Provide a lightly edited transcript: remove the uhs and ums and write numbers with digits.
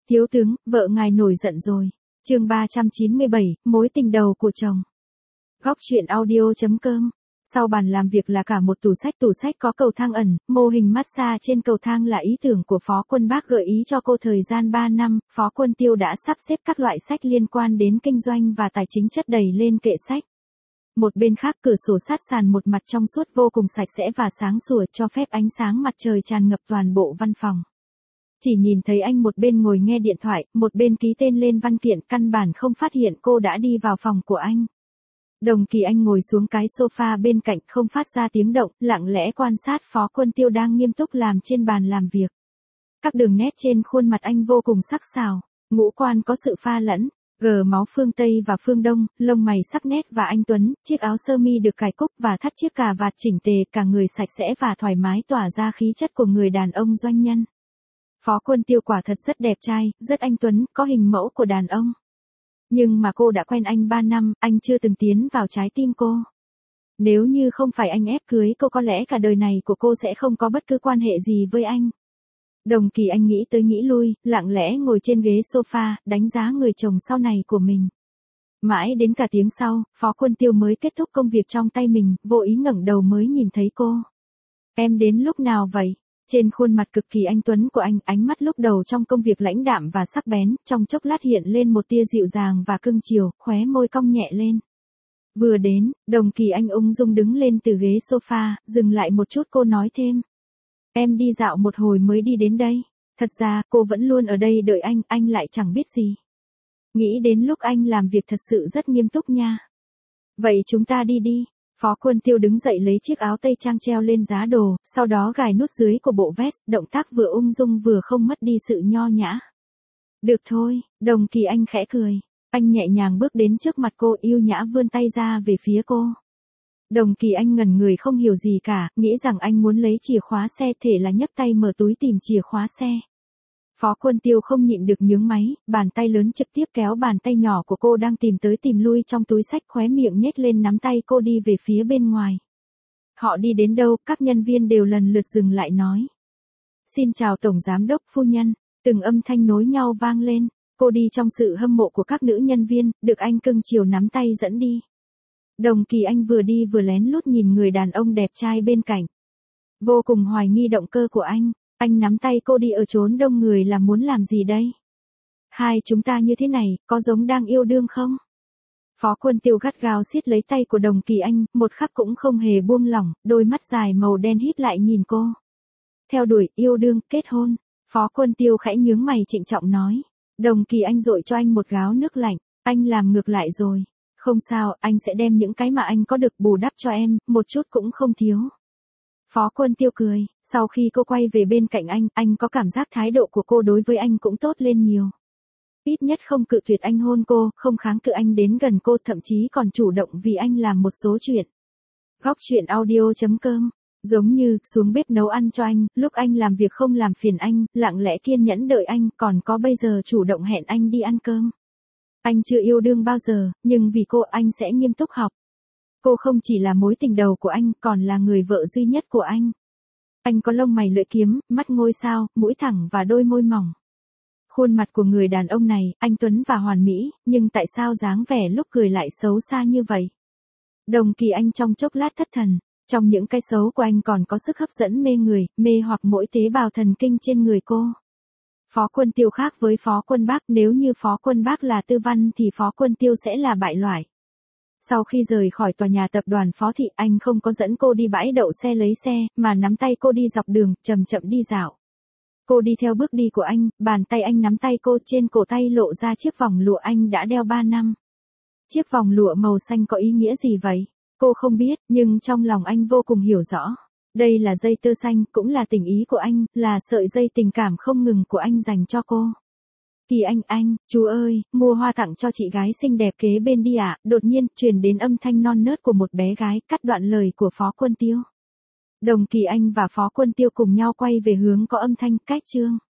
Thiếu tướng, vợ ngài nổi giận rồi. Chương 397, mối tình đầu của chồng. Góc truyện audio.com. Sau bàn làm việc là cả một tủ sách có cầu thang ẩn, mô hình massage trên cầu thang là ý tưởng của Phó Quân Bác gợi ý cho cô thời gian 3 năm, Phó Quân Tiêu đã sắp xếp các loại sách liên quan đến kinh doanh và tài chính chất đầy lên kệ sách. Một bên khác cửa sổ sát sàn một mặt trong suốt vô cùng sạch sẽ và sáng sủa cho phép ánh sáng mặt trời tràn ngập toàn bộ văn phòng. Chỉ nhìn thấy anh một bên ngồi nghe điện thoại, một bên ký tên lên văn kiện, căn bản không phát hiện cô đã đi vào phòng của anh. Đồng Kỳ Anh ngồi xuống cái sofa bên cạnh không phát ra tiếng động, lặng lẽ quan sát Phó Quân Tiêu đang nghiêm túc làm trên bàn làm việc. Các đường nét trên khuôn mặt anh vô cùng sắc sảo, ngũ quan có sự pha lẫn, gờ máu phương Tây và phương Đông, lông mày sắc nét và anh tuấn, chiếc áo sơ mi được cài cúc và thắt chiếc cà vạt chỉnh tề, cả người sạch sẽ và thoải mái tỏa ra khí chất của người đàn ông doanh nhân. Phó Quân Tiêu quả thật rất đẹp trai, rất anh tuấn, có hình mẫu của đàn ông. Nhưng mà cô đã quen anh 3 năm, anh chưa từng tiến vào trái tim cô. Nếu như không phải anh ép cưới cô có lẽ cả đời này của cô sẽ không có bất cứ quan hệ gì với anh. Đồng Kỳ Anh nghĩ tới nghĩ lui, lặng lẽ ngồi trên ghế sofa, đánh giá người chồng sau này của mình. Mãi đến cả tiếng sau, Phó Quân Tiêu mới kết thúc công việc trong tay mình, vô ý ngẩng đầu mới nhìn thấy cô. Em đến lúc nào vậy? Trên khuôn mặt cực kỳ anh tuấn của anh, ánh mắt lúc đầu trong công việc lãnh đạm và sắc bén, trong chốc lát hiện lên một tia dịu dàng và cưng chiều, khóe môi cong nhẹ lên. Vừa đến, Đồng Kỳ Anh ung dung đứng lên từ ghế sofa, dừng lại một chút cô nói thêm. Em đi dạo một hồi mới đi đến đây. Thật ra, cô vẫn luôn ở đây đợi anh lại chẳng biết gì. Nghĩ đến lúc anh làm việc thật sự rất nghiêm túc nha. Vậy chúng ta đi đi. Phó Quân Tiêu đứng dậy lấy chiếc áo tây trang treo lên giá đồ, sau đó gài nút dưới của bộ vest, động tác vừa ung dung vừa không mất đi sự nho nhã. Được thôi, Đồng Kỳ Anh khẽ cười. Anh nhẹ nhàng bước đến trước mặt cô, yêu nhã vươn tay ra về phía cô. Đồng Kỳ Anh ngẩn người không hiểu gì cả, nghĩ rằng anh muốn lấy chìa khóa xe, thể là nhấc tay mở túi tìm chìa khóa xe. Phó Quân Tiêu không nhịn được nhướng máy, bàn tay lớn trực tiếp kéo bàn tay nhỏ của cô đang tìm tới tìm lui trong túi sách, khóe miệng nhếch lên nắm tay cô đi về phía bên ngoài. Họ đi đến đâu, các nhân viên đều lần lượt dừng lại nói. Xin chào Tổng Giám đốc phu nhân, từng âm thanh nối nhau vang lên, cô đi trong sự hâm mộ của các nữ nhân viên, được anh cưng chiều nắm tay dẫn đi. Đồng Kỳ Anh vừa đi vừa lén lút nhìn người đàn ông đẹp trai bên cạnh. Vô cùng hoài nghi động cơ của anh nắm tay cô đi ở chốn đông người là muốn làm gì đây? Hai chúng ta như thế này, có giống đang yêu đương không? Phó Quân Tiêu gắt gao siết lấy tay của Đồng Kỳ Anh, một khắc cũng không hề buông lỏng, đôi mắt dài màu đen híp lại nhìn cô. Theo đuổi, yêu đương, kết hôn. Phó Quân Tiêu khẽ nhướng mày trịnh trọng nói. Đồng Kỳ Anh dội cho anh một gáo nước lạnh, anh làm ngược lại rồi. Không sao, anh sẽ đem những cái mà anh có được bù đắp cho em, một chút cũng không thiếu. Phó Quân Tiêu cười, sau khi cô quay về bên cạnh anh có cảm giác thái độ của cô đối với anh cũng tốt lên nhiều. Ít nhất không cự tuyệt anh hôn cô, không kháng cự anh đến gần cô, thậm chí còn chủ động vì anh làm một số chuyện. Góc truyện audio.com. Giống như, xuống bếp nấu ăn cho anh, lúc anh làm việc không làm phiền anh, lặng lẽ kiên nhẫn đợi anh, còn có bây giờ chủ động hẹn anh đi ăn cơm. Anh chưa yêu đương bao giờ, nhưng vì cô anh sẽ nghiêm túc học. Cô không chỉ là mối tình đầu của anh, còn là người vợ duy nhất của anh. Anh có lông mày lưỡi kiếm, mắt ngôi sao, mũi thẳng và đôi môi mỏng. Khuôn mặt của người đàn ông này, anh tuấn và hoàn mỹ, nhưng tại sao dáng vẻ lúc cười lại xấu xa như vậy? Đồng Kỳ Anh trong chốc lát thất thần, trong những cái xấu của anh còn có sức hấp dẫn mê người, mê hoặc mỗi tế bào thần kinh trên người cô. Phó Quân Tiêu khác với Phó Quân Bác, nếu như Phó Quân Bác là tư văn thì Phó Quân Tiêu sẽ là bại loại. Sau khi rời khỏi tòa nhà tập đoàn Phó Thị, anh không có dẫn cô đi bãi đậu xe lấy xe, mà nắm tay cô đi dọc đường, chậm chậm đi dạo. Cô đi theo bước đi của anh, bàn tay anh nắm tay cô, trên cổ tay lộ ra chiếc vòng lụa anh đã đeo 3 năm. Chiếc vòng lụa màu xanh có ý nghĩa gì vậy? Cô không biết, nhưng trong lòng anh vô cùng hiểu rõ. Đây là dây tơ xanh, cũng là tình ý của anh, là sợi dây tình cảm không ngừng của anh dành cho cô. Kỳ Anh, chú ơi, mua hoa tặng cho chị gái xinh đẹp kế bên đi ạ. Đột nhiên, truyền đến âm thanh non nớt của một bé gái, cắt đoạn lời của Phó Quân Tiêu. Đồng Kỳ Anh và Phó Quân Tiêu cùng nhau quay về hướng có âm thanh, cách chương.